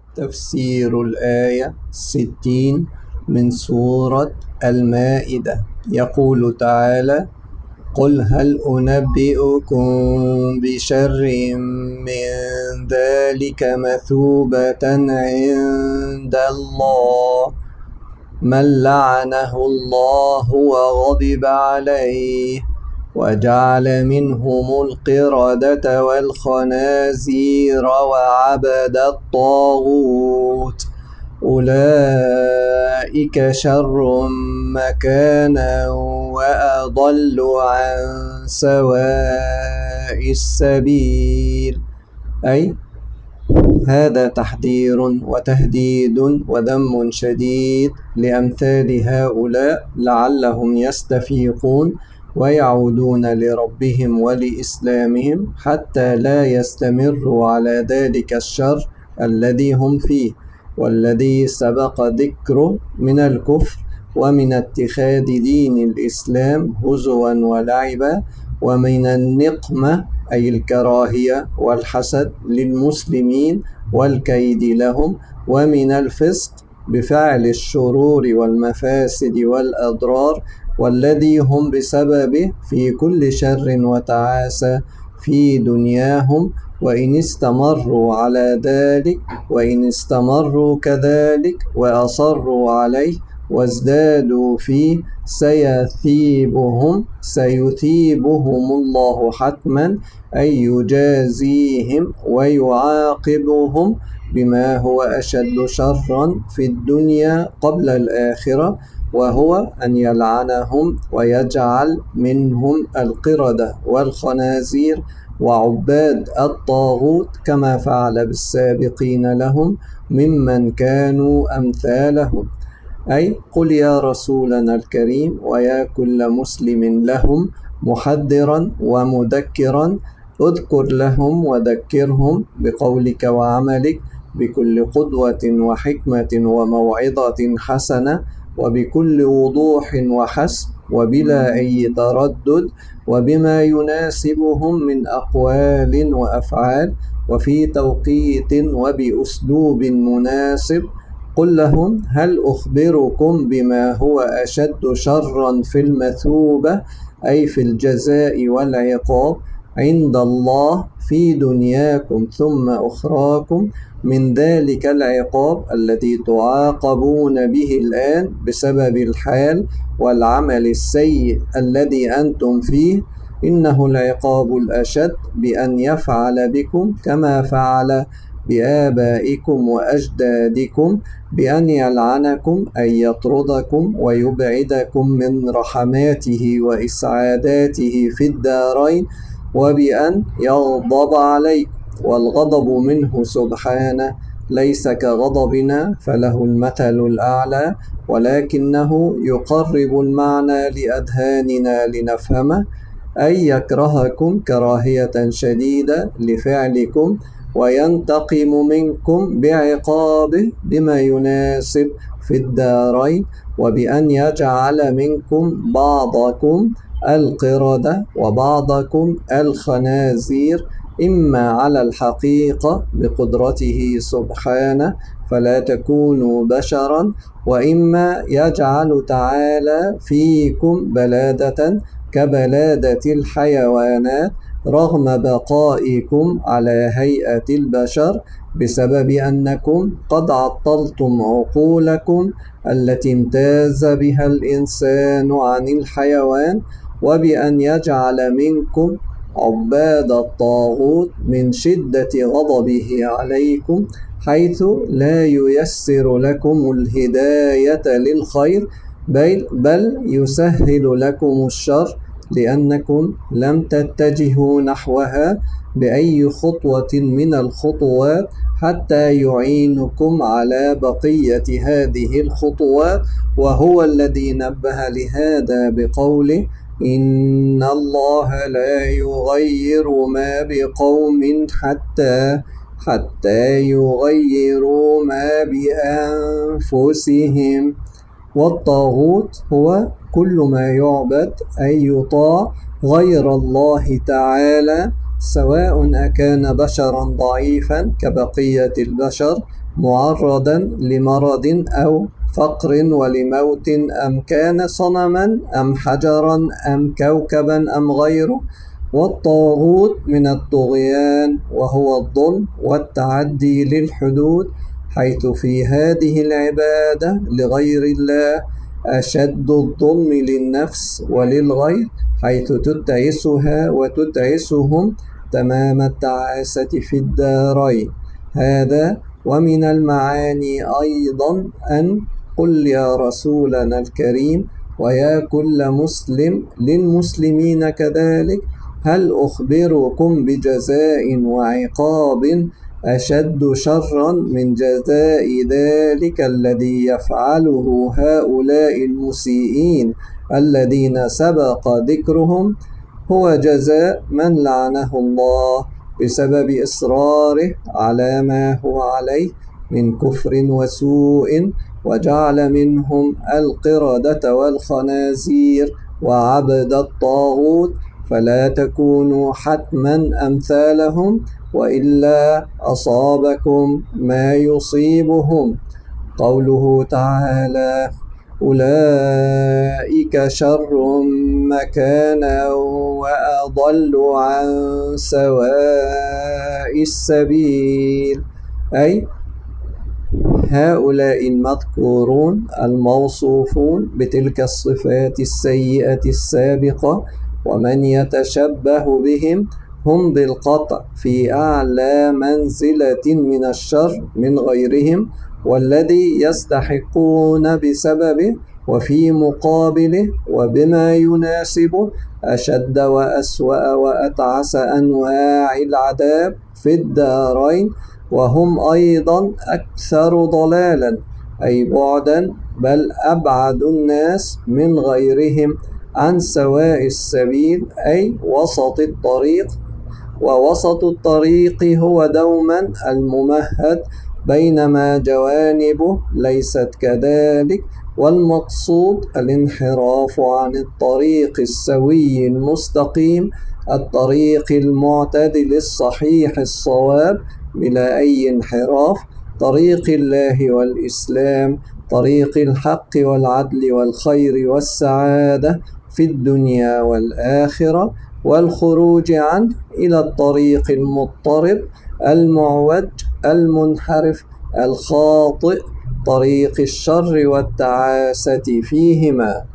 تفسير الآية 60 من سورة المائدة. يقول تعالى: قل هل أنبئكم بشر من ذلك مثوبة عند الله من لعنه الله وغضب عليه وجعل منهم القردة والخنازير وعبد الطاغوت أولئك شر مكانا وأضل عن سواء السبيل. أي هذا تحذير وتهديد وذم شديد لأمثال هؤلاء لعلهم يستفيقون ويعودون لربهم ولإسلامهم حتى لا يستمروا على ذلك الشر الذي هم فيه والذي سبق ذكره من الكفر ومن اتخاذ دين الإسلام هزوا ولعبا ومن النقمة أي الكراهية والحسد للمسلمين والكيد لهم ومن الفسق بفعل الشرور والمفاسد والأضرار والذي هم بسببه في كل شر وتعاسة في دنياهم. وإن استمروا كذلك وأصروا عليه وازدادوا فيه سيثيبهم الله حتما أي يجازيهم ويعاقبهم بما هو أشد شرا في الدنيا قبل الآخرة، وهو أن يلعنهم ويجعل منهم القردة والخنازير وعباد الطاغوت كما فعل بالسابقين لهم ممن كانوا أمثالهم. أي قل يا رسولنا الكريم ويا كل مسلم لهم محذرا ومذكرا، اذكر لهم وذكرهم بقولك وعملك بكل قدوة وحكمة وموعظة حسنة وبكل وضوح وحسم وبلا أي تردد وبما يناسبهم من أقوال وأفعال وفي توقيت وبأسلوب مناسب. قل لهم هل أخبركم بما هو أشد شرا في المثوبة أي في الجزاء والعقاب عند الله في دنياكم ثم أخراكم من ذلك العقاب الذي تعاقبون به الآن بسبب الحال والعمل السيء الذي أنتم فيه. إنه العقاب الأشد بأن يفعل بكم كما فعل بآبائكم وأجدادكم بأن يلعنكم أي يطردكم ويبعدكم من رحماته وإسعاداته في الدارين وبأن يغضب عليكم، والغضب منه سبحانه ليس كغضبنا فله المثل الأعلى، ولكنه يقرب المعنى لأذهاننا لنفهمه، أي يكرهكم كراهية شديدة لفعلكم وينتقم منكم بعقابه بما يناسب في الدارين وبأن يجعل منكم بعضكم القردة وبعضكم الخنازير إما على الحقيقة بقدرته سبحانه فلا تكونوا بشرا، وإما يجعل تعالى فيكم بلادة كبلادة الحيوانات رغم بقائكم على هيئة البشر بسبب أنكم قد عطلتم عقولكم التي امتاز بها الإنسان عن الحيوان، وبأن يجعل منكم عباد الطاغوت من شدة غضبه عليكم حيث لا ييسر لكم الهداية للخير بل يسهل لكم الشر لأنكم لم تتجهوا نحوها بأي خطوة من الخطوات حتى يعينكم على بقية هذه الخطوات، وهو الذي نبه لهذا بقوله إن الله لا يغير ما بقوم حتى يغيروا ما بأنفسهم. والطاغوت هو كل ما يعبد أي يطاع غير الله تعالى سواء أكان بشرا ضعيفا كبقية البشر معرضا لمرض أو فقر ولموت، أم كان صنما أم حجرا أم كوكبا أم غيره. والطاغوت من الطغيان وهو الظلم والتعدي للحدود، حيث في هذه العبادة لغير الله أشد الظلم للنفس وللغير، حيث تتعسها وتتعسهم تمام التعاسة في الدارين. هذا ومن المعاني أيضا أن قل يا رسولنا الكريم ويا كل مسلم للمسلمين كذلك، هل أخبركم بجزاء وعقاب أشد شرا من جزاء ذلك الذي يفعله هؤلاء المسيئين الذين سبق ذكرهم؟ هو جزاء من لعنه الله بسبب إصراره على ما هو عليه من كفر وسوء، وجعل منهم القردة والخنازير وعبد الطاغوت. فلا تكونوا حتما أمثالهم، وإلا أصابكم ما يصيبهم. قوله تعالى: أولئك شر مكانا وأضل عن سواء السبيل، أي هؤلاء المذكورون الموصوفون بتلك الصفات السيئة السابقة ومن يتشبه بهم هم بالقطع في أعلى منزلة من الشر من غيرهم، والذي يستحقون بسببه وفي مقابله وبما يناسبه أشد وأسوأ وأتعس أنواع العذاب في الدارين، وهم أيضا أكثر ضلالا أي بعدا، بل أبعد الناس من غيرهم عن سواء السبيل أي وسط الطريق. ووسط الطريق هو دوما الممهد، بينما جوانبه ليست كذلك، والمقصود الانحراف عن الطريق السوي المستقيم، الطريق المعتدل الصحيح الصواب بلا أي انحراف، طريق الله والإسلام، طريق الحق والعدل والخير والسعادة في الدنيا والآخرة، والخروج عنه إلى الطريق المضطرب المعوج المنحرف الخاطئ، طريق الشر والتعاسة فيهما.